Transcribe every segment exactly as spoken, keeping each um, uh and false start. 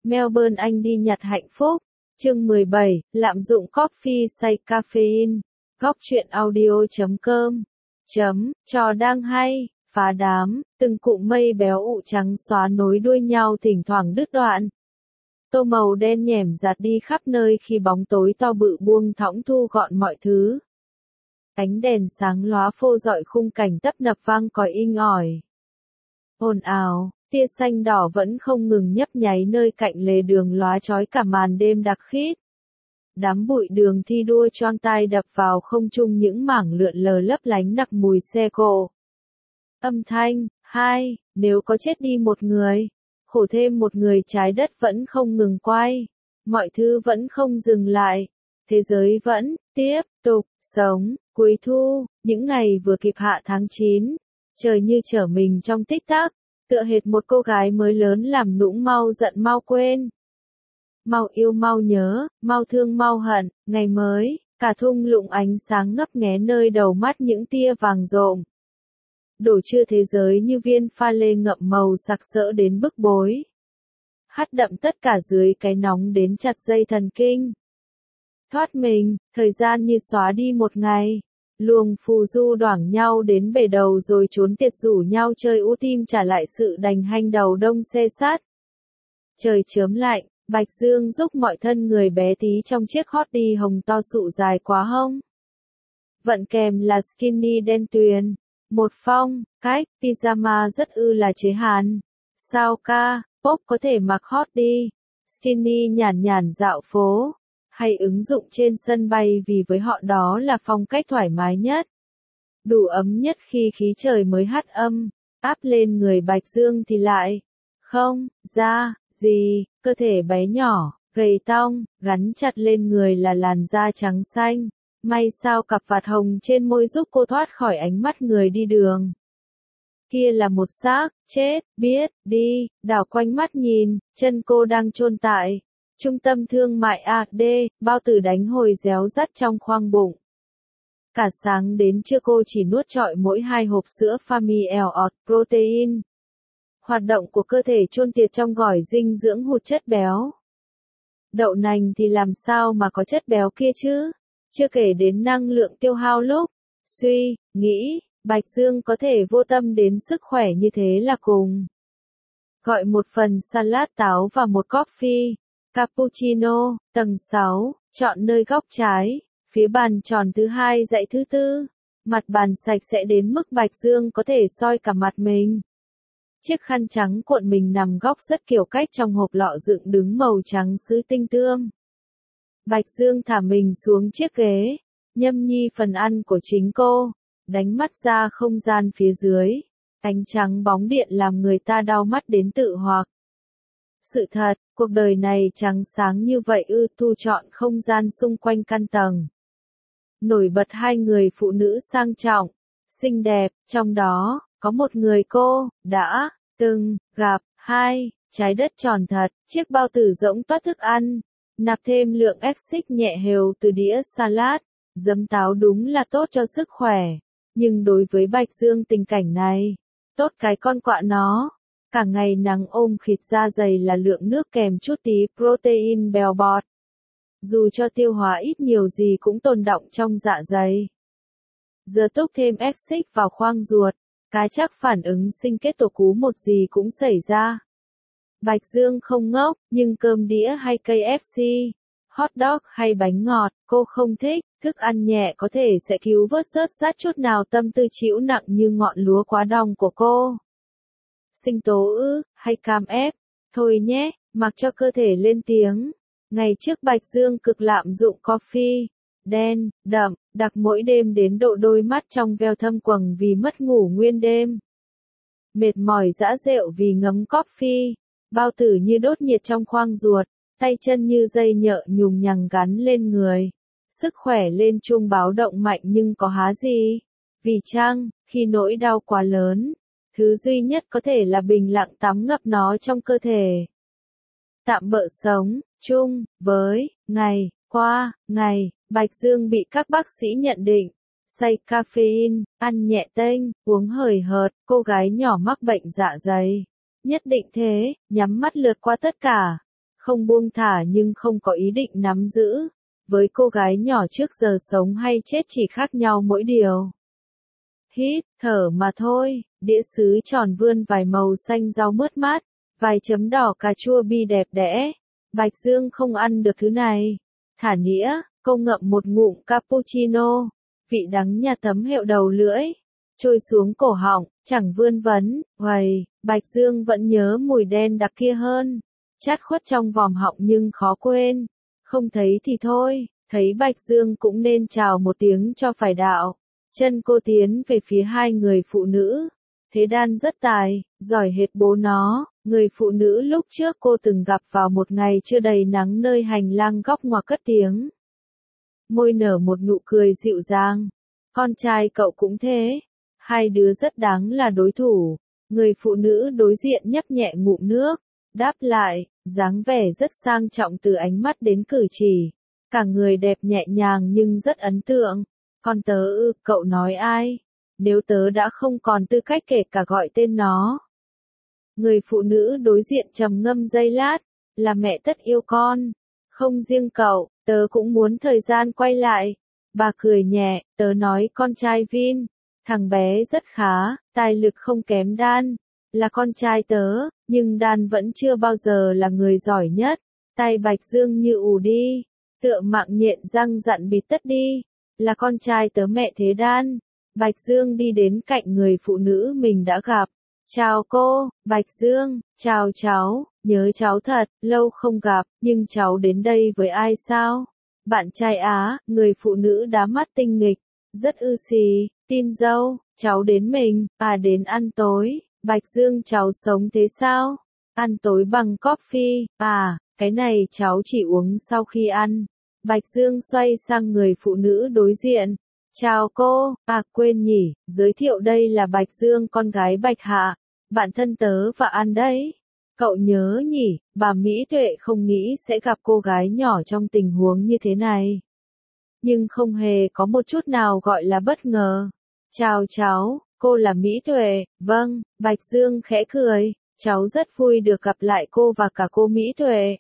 Melbourne Anh đi nhặt hạnh phúc. Chương mười bảy, lạm dụng coffee say caffeine. Góc truyện audio chấm com. Chấm, trò đang hay, phá đám, từng cụm mây béo ụ trắng xóa nối đuôi nhau thỉnh thoảng đứt đoạn. Tô màu đen nhẻm giạt đi khắp nơi khi bóng tối to bự buông thõng thu gọn mọi thứ. Ánh đèn sáng lóa phô rọi khung cảnh tấp nập vang còi inh ỏi. Ồn ào, tia xanh đỏ vẫn không ngừng nhấp nháy nơi cạnh lề đường lóa chói cả màn đêm đặc khít. Đám bụi đường thi đua choang tai đập vào không trung những mảng lượn lờ lấp lánh nặc mùi xe cộ. Âm thanh, hai, nếu có chết đi một người, khổ thêm một người, trái đất vẫn không ngừng quay. Mọi thứ vẫn không dừng lại. Thế giới vẫn tiếp tục sống. Cuối thu, những ngày vừa kịp hạ tháng chín, trời như trở mình trong tích tắc, tựa hệt một cô gái mới lớn làm nũng mau giận mau quên. Mau yêu mau nhớ, mau thương mau hận, ngày mới, cả thung lũng ánh sáng ngấp nghé nơi đầu mắt những tia vàng rộm. Đổ trưa thế giới như viên pha lê ngậm màu sặc sỡ đến bức bối. Hắt đậm tất cả dưới cái nóng đến chặt dây thần kinh. Thoát mình, thời gian như xóa đi một ngày. Luồng phù du đoảng nhau đến bể đầu rồi trốn tiệt rủ nhau chơi u tim trả lại sự đành hanh đầu đông xe sát. Trời chớm lạnh, Bạch Dương giúp mọi thân người bé tí trong chiếc hot đi hồng to sụ dài quá hông. Vận kèm là skinny đen tuyền. Một phong, cách, pyjama rất ư là chế hàn. Sao ca, pop có thể mặc hot đi. Skinny nhàn nhàn dạo phố. Hay ứng dụng trên sân bay vì với họ đó là phong cách thoải mái nhất. Đủ ấm nhất khi khí trời mới hắt âm. Áp lên người Bạch Dương thì lại. Không, ra, gì, cơ thể bé nhỏ, gầy tong, gắn chặt lên người là làn da trắng xanh. May sao cặp vạt hồng trên môi giúp cô thoát khỏi ánh mắt người đi đường. Kia là một xác, chết, biết, đi, đảo quanh mắt nhìn, chân cô đang chôn tại trung tâm thương mại a đê, bao tử đánh hồi réo rắt trong khoang bụng. Cả sáng đến trưa cô chỉ nuốt trọi mỗi hai hộp sữa Family Protein. Hoạt động của cơ thể chôn tiệt trong gỏi dinh dưỡng hụt chất béo. Đậu nành thì làm sao mà có chất béo kia chứ? Chưa kể đến năng lượng tiêu hao lúc suy nghĩ, Bạch Dương có thể vô tâm đến sức khỏe như thế là cùng. Gọi một phần salad táo và một coffee cappuccino, tầng sáu, chọn nơi góc trái, phía bàn tròn thứ hai dãy thứ tư. Mặt bàn sạch sẽ đến mức Bạch Dương có thể soi cả mặt mình. Chiếc khăn trắng cuộn mình nằm góc rất kiểu cách trong hộp lọ dựng đứng màu trắng sứ tinh tươm. Bạch Dương thả mình xuống chiếc ghế, nhâm nhi phần ăn của chính cô, đánh mắt ra không gian phía dưới. Ánh trắng bóng điện làm người ta đau mắt đến tự hoặc. Sự thật, cuộc đời này trắng sáng như vậy ư? Thu chọn không gian xung quanh căn tầng. Nổi bật hai người phụ nữ sang trọng, xinh đẹp, trong đó, có một người cô, đã, từng, gặp, hai, trái đất tròn thật, chiếc bao tử rỗng toát thức ăn, nạp thêm lượng axit nhẹ hều từ đĩa salad, giấm táo đúng là tốt cho sức khỏe, nhưng đối với Bạch Dương tình cảnh này, tốt cái con quạ nó. Cả ngày nắng ôm khịt da dày là lượng nước kèm chút tí protein bèo bọt. Dù cho tiêu hóa ít nhiều gì cũng tồn đọng trong dạ dày. Giờ túc thêm axit vào khoang ruột, cái chắc phản ứng sinh kết tổ cú một gì cũng xảy ra. Bạch Dương không ngốc, nhưng cơm đĩa hay ca ép xê, hot dog hay bánh ngọt, cô không thích. Thức ăn nhẹ có thể sẽ cứu vớt rớt rát chút nào tâm tư chịu nặng như ngọn lúa quá đong của cô. Sinh tố ư, hay cam ép, thôi nhé, mặc cho cơ thể lên tiếng. Ngày trước Bạch Dương cực lạm dụng coffee, đen, đậm, đặc mỗi đêm đến độ đôi mắt trong veo thâm quầng vì mất ngủ nguyên đêm. Mệt mỏi dã rệu vì ngấm coffee, bao tử như đốt nhiệt trong khoang ruột, tay chân như dây nhợ nhùng nhằng gắn lên người. Sức khỏe lên chuông báo động mạnh nhưng có há gì? Vì chăng, khi nỗi đau quá lớn, thứ duy nhất có thể là bình lặng tắm ngập nó trong cơ thể. Tạm bợ sống, chung, với, ngày, qua, ngày, Bạch Dương bị các bác sĩ nhận định, say caffeine, ăn nhẹ tênh, uống hời hợt, cô gái nhỏ mắc bệnh dạ dày. Nhất định thế, nhắm mắt lướt qua tất cả. không buông thả nhưng không có ý định nắm giữ. Với cô gái nhỏ trước giờ sống hay chết chỉ khác nhau mỗi điều. Hít, thở mà thôi, đĩa sứ tròn vươn vài màu xanh rau mướt mát, vài chấm đỏ cà chua bi đẹp đẽ. Bạch Dương không ăn được thứ này. Thả nĩa, cô ngậm một ngụm cappuccino, vị đắng nhà thấm hẹo đầu lưỡi, trôi xuống cổ họng, chẳng vươn vấn, uầy, Bạch Dương vẫn nhớ mùi đen đặc kia hơn. Chát khuất trong vòm họng nhưng khó quên. Không thấy thì thôi, thấy Bạch Dương cũng nên chào một tiếng cho phải đạo. Chân cô tiến về phía hai người phụ nữ. Thế Đan rất tài, giỏi hệt bố nó, người phụ nữ lúc trước cô từng gặp vào một ngày chưa đầy nắng nơi hành lang góc ngoặc cất tiếng. Môi nở một nụ cười dịu dàng. Con trai cậu cũng thế. Hai đứa rất đáng là đối thủ. Người phụ nữ đối diện nhấp nhẹ ngụm nước. Đáp lại, dáng vẻ rất sang trọng từ ánh mắt đến cử chỉ. Cả người đẹp nhẹ nhàng nhưng rất ấn tượng. Con tớ ư, cậu nói ai? Nếu tớ đã không còn tư cách kể cả gọi tên nó. Người phụ nữ đối diện trầm ngâm giây lát, là mẹ tất yêu con. Không riêng cậu, tớ cũng muốn thời gian quay lại. Bà cười nhẹ, tớ nói con trai Vin. Thằng bé rất khá, tài lực không kém Đan. Là con trai tớ, nhưng Đan vẫn chưa bao giờ là người giỏi nhất. Tay Bạch Dương như ù đi, tựa mạng nhện răng dặn bịt tất đi. Là con trai tớ mẹ Thế Đan. Bạch Dương đi đến cạnh người phụ nữ mình đã gặp. Chào cô, Bạch Dương, chào cháu, nhớ cháu thật, lâu không gặp, nhưng cháu đến đây với ai sao? Bạn trai Á, người phụ nữ đá mắt tinh nghịch, rất ư xì, tin dâu, cháu đến mình, à đến ăn tối. Bạch Dương cháu sống thế sao? Ăn tối bằng coffee, à, cái này cháu chỉ uống sau khi ăn. Bạch Dương xoay sang người phụ nữ đối diện. Chào cô, à quên nhỉ, giới thiệu đây là Bạch Dương con gái Bạch Hạ, bạn thân tớ và ăn đấy. Cậu nhớ nhỉ, bà Mỹ Tuệ không nghĩ sẽ gặp cô gái nhỏ trong tình huống như thế này. Nhưng không hề có một chút nào gọi là bất ngờ. Chào cháu, cô là Mỹ Tuệ, vâng, Bạch Dương khẽ cười, cháu rất vui được gặp lại cô và cả cô Mỹ Tuệ.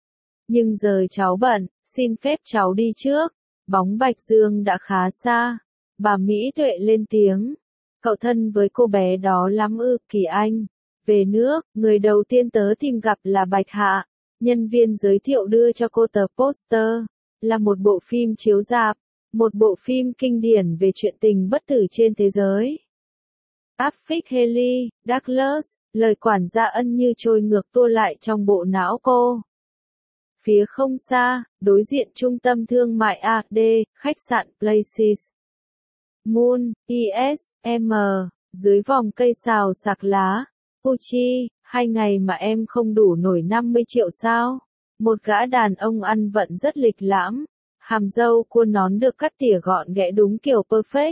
Nhưng giờ cháu bận, xin phép cháu đi trước. Bóng Bạch Dương đã khá xa. Bà Mỹ Tuệ lên tiếng. Cậu thân với cô bé đó lắm ư, Kỳ Anh. Về nước, người đầu tiên tớ tìm gặp là Bạch Hạ. Nhân viên giới thiệu đưa cho cô tờ poster. Là một bộ phim chiếu rạp. Một bộ phim kinh điển về chuyện tình bất tử trên thế giới. Affleck Haley, Douglas, lời quản gia ân như trôi ngược tua lại trong bộ não cô. Phía không xa, đối diện trung tâm thương mại a đê, khách sạn Places. Moon, i ét, em, dưới vòng cây xào sạc lá. Pucci, hai ngày mà em không đủ nổi năm mươi triệu sao? Một gã đàn ông ăn vận rất lịch lãm. Hàm râu cua nón được cắt tỉa gọn ghẽ đúng kiểu perfect.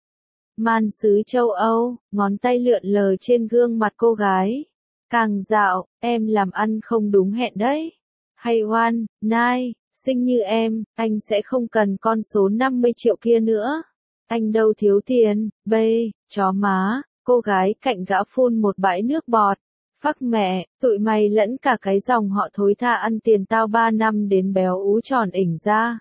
Man xứ châu Âu, ngón tay lượn lờ trên gương mặt cô gái. Càng dạo, em làm ăn không đúng hẹn đấy. Hay One, Nine, xinh như em, anh sẽ không cần con số năm mươi triệu kia nữa. Anh đâu thiếu tiền, bê, chó má, cô gái cạnh gã phun một bãi nước bọt. Phắc mẹ, tụi mày lẫn cả cái dòng họ thối tha ăn tiền tao ba năm đến béo ú tròn ỉnh ra.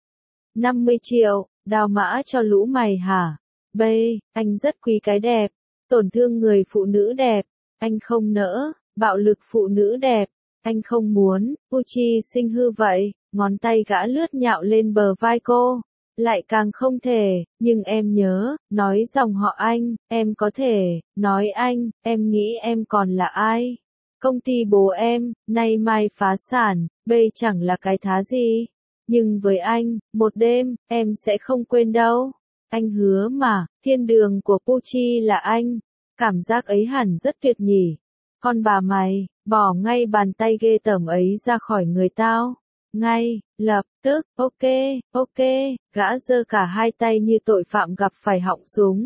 năm mươi triệu, đào mã cho lũ mày hả? Bê, anh rất quý cái đẹp, tổn thương người phụ nữ đẹp, anh không nỡ, bạo lực phụ nữ đẹp. Anh không muốn, Pucci xinh hư vậy, ngón tay gã lướt nhạo lên bờ vai cô. Lại càng không thể, nhưng em nhớ, nói dòng họ anh, em có thể, nói anh, em nghĩ em còn là ai? Công ty bố em, nay mai phá sản, bây chẳng là cái thá gì. Nhưng với anh, một đêm, em sẽ không quên đâu. Anh hứa mà, thiên đường của Pucci là anh. Cảm giác ấy hẳn rất tuyệt nhỉ. Con bà mày, bỏ ngay bàn tay ghê tởm ấy ra khỏi người tao. Ngay, lập tức, ok, ok, gã giơ cả hai tay như tội phạm gặp phải họng súng.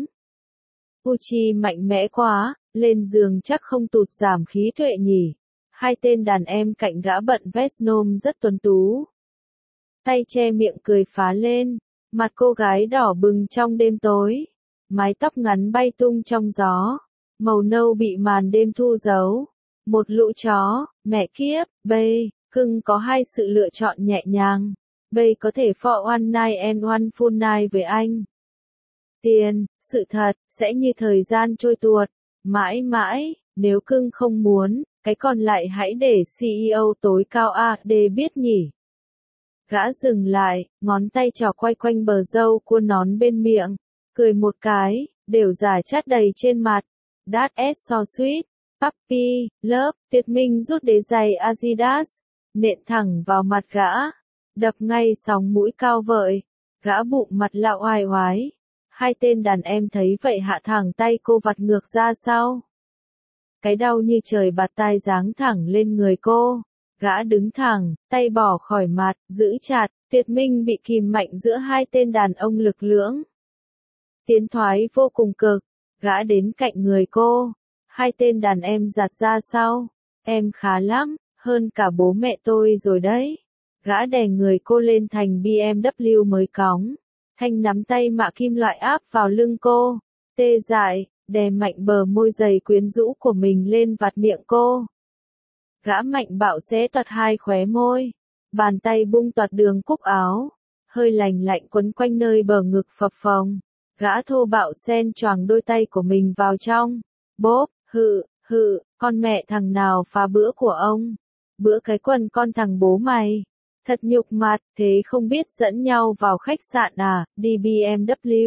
Pucci mạnh mẽ quá, lên giường chắc không tụt giảm khí tuệ nhỉ. Hai tên đàn em cạnh gã bận vest nôm rất tuấn tú. Tay che miệng cười phá lên, mặt cô gái đỏ bừng trong đêm tối. Mái tóc ngắn bay tung trong gió, màu nâu bị màn đêm thu giấu. Một lũ chó, mẹ kiếp, bê, Cưng có hai sự lựa chọn nhẹ nhàng. Bây có thể for one night and one full night với anh. Tiền, sự thật, sẽ như thời gian trôi tuột. Mãi mãi, nếu cưng không muốn, cái còn lại hãy để xê e ô tối cao a đê biết nhỉ. Gã dừng lại, ngón tay trỏ quay quanh bờ râu của nón bên miệng. Cười một cái, đều giả chát đầy trên mặt. That's so sweet. Puppy, love, Tuyệt Minh rút đế giày Adidas, nện thẳng vào mặt gã. Đập ngay sóng mũi cao vợi. Gã bụng mặt lạo oai oái. Hai tên đàn em thấy vậy hạ thẳng tay cô vặt ngược ra sau. Cái đau như trời bạt tai giáng thẳng lên người cô. Gã đứng thẳng, tay bỏ khỏi mặt, giữ chặt. Tuyệt Minh bị kìm mạnh giữa hai tên đàn ông lực lưỡng. Tiến thoái vô cùng cực. Gã đến cạnh người cô. Hai tên đàn em giạt ra sau. Em khá lắm, hơn cả bố mẹ tôi rồi đấy. Gã đè người cô lên thành bê em vê mới cóng. Thanh nắm tay mạ kim loại áp vào lưng cô. Tê dại, đè mạnh bờ môi dày quyến rũ của mình lên vạt miệng cô. Gã mạnh bạo xé toạc hai khóe môi. Bàn tay bung toạc đường cúc áo. Hơi lành lạnh quấn quanh nơi bờ ngực phập phồng. Gã thô bạo xen choàng đôi tay của mình vào trong. Bốp, hự, hự, con mẹ thằng nào phá bữa của ông. Bữa cái quần con thằng bố mày. Thật nhục mặt, thế không biết dẫn nhau vào khách sạn à, đi bê em vê.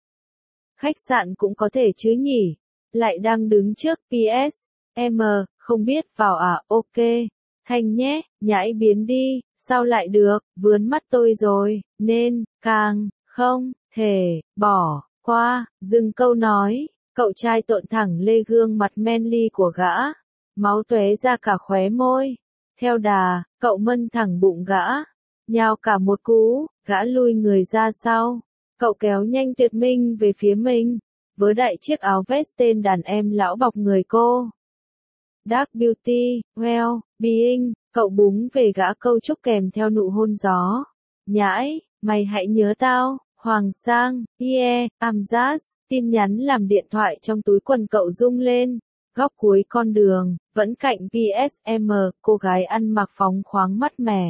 Khách sạn cũng có thể chứ nhỉ. Lại đang đứng trước pê ét, em, không biết vào à, ok. Thanh nhé, nhãi biến đi, sao lại được, vướn mắt tôi rồi, nên, càng, không, thể, bỏ, qua, dừng câu nói. Cậu trai tộn thẳng lê gương mặt manly của gã. Máu tóe ra cả khóe môi. Theo đà, cậu mân thẳng bụng gã. Nhào cả một cú, gã lui người ra sau. Cậu kéo nhanh Tuyệt Minh về phía mình. Với đại chiếc áo vest tên đàn em lão bọc người cô. Dark Beauty, well, being, cậu búng về gã câu chúc kèm theo nụ hôn gió. Nhãi, mày hãy nhớ tao. Hoàng Sang, yeah, I'm Jazz, tin nhắn làm điện thoại trong túi quần cậu rung lên. Góc cuối con đường, vẫn cạnh pê ét em, cô gái ăn mặc phóng khoáng mắt mẻ.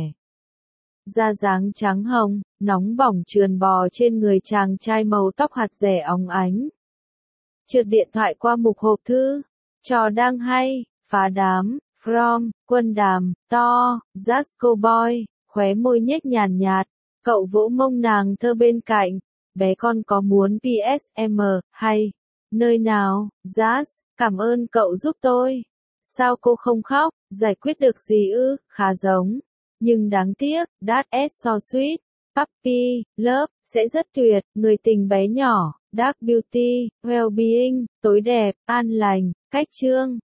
Da dáng trắng hồng, nóng bỏng trườn bò trên người chàng trai màu tóc hạt rẻ óng ánh. Trượt điện thoại qua mục hộp thư. Trò đang hay, phá đám, from, quân đàm, to, Jazz Cowboy, khóe môi nhếch nhàn nhạt. Cậu vỗ mông nàng thơ bên cạnh. Bé con có muốn pê ét em, hay? Nơi nào, Jazz, cảm ơn cậu giúp tôi. Sao cô không khóc, giải quyết được gì ư, khá giống. Nhưng đáng tiếc, that's so sweet. Puppy, love, sẽ rất tuyệt, người tình bé nhỏ, dark beauty, well-being, tối đẹp, an lành, cách chương.